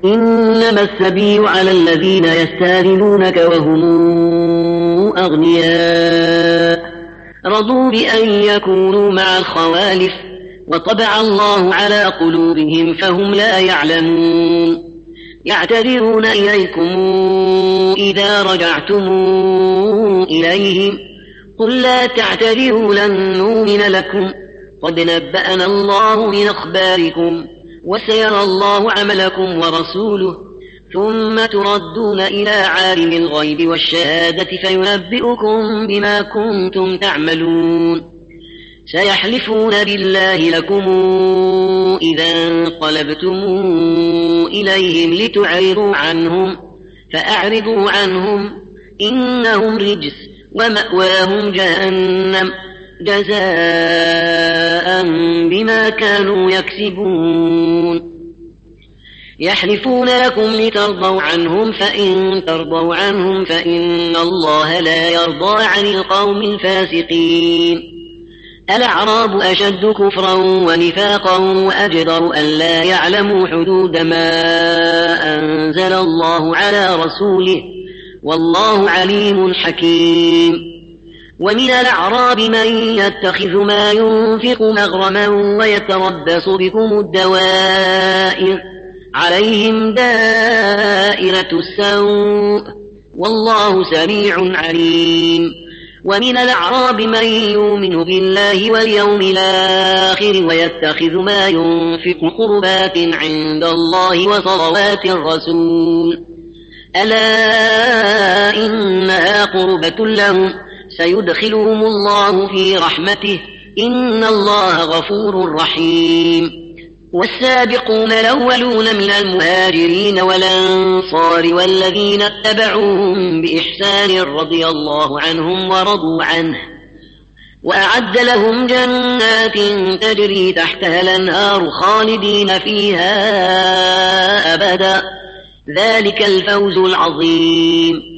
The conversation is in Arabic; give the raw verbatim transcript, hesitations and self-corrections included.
إنما السبيل على الذين يستاذنونك وهم أغنياء رضوا بأن يكونوا مع الخوالف وطبع الله على قلوبهم فهم لا يعلمون يعتذرون إليكم إذا رجعتم إليهم قل لا تعتذروا لن نؤمن لكم قد نبأنا الله من أخباركم وسيرى الله عملكم ورسوله ثم تردون إلى عالم الغيب والشهادة فينبئكم بما كنتم تعملون سيحلفون بالله لكم إذا انقلبتم إليهم لتعرضوا عنهم فأعرضوا عنهم إنهم رجس ومأواهم جهنم جزاء بما كانوا يكسبون يحلفون لكم لترضوا عنهم فإن ترضوا عنهم فإن الله لا يرضى عن القوم الفاسقين الأعراب أشد كفرا ونفاقا وأجدر أن لا يعلموا حدود ما أنزل الله على رسوله والله عليم حكيم ومن الأعراب من يتخذ ما ينفق مغرما ويتربص بكم الدوائر عليهم دائرة السوء والله سميع عليم ومن الأعراب من يؤمن بالله واليوم الآخر ويتخذ ما ينفق قربات عند الله وصلوات الرسول ألا إنها قربة لهم سيدخلهم الله في رحمته إن الله غفور رحيم والسابقون الأولون من المهاجرين والأنصار والذين اتبعوهم بإحسان رضي الله عنهم ورضوا عنه وأعد لهم جنات تجري تحتها الأنهار خالدين فيها أبدا ذلك الفوز العظيم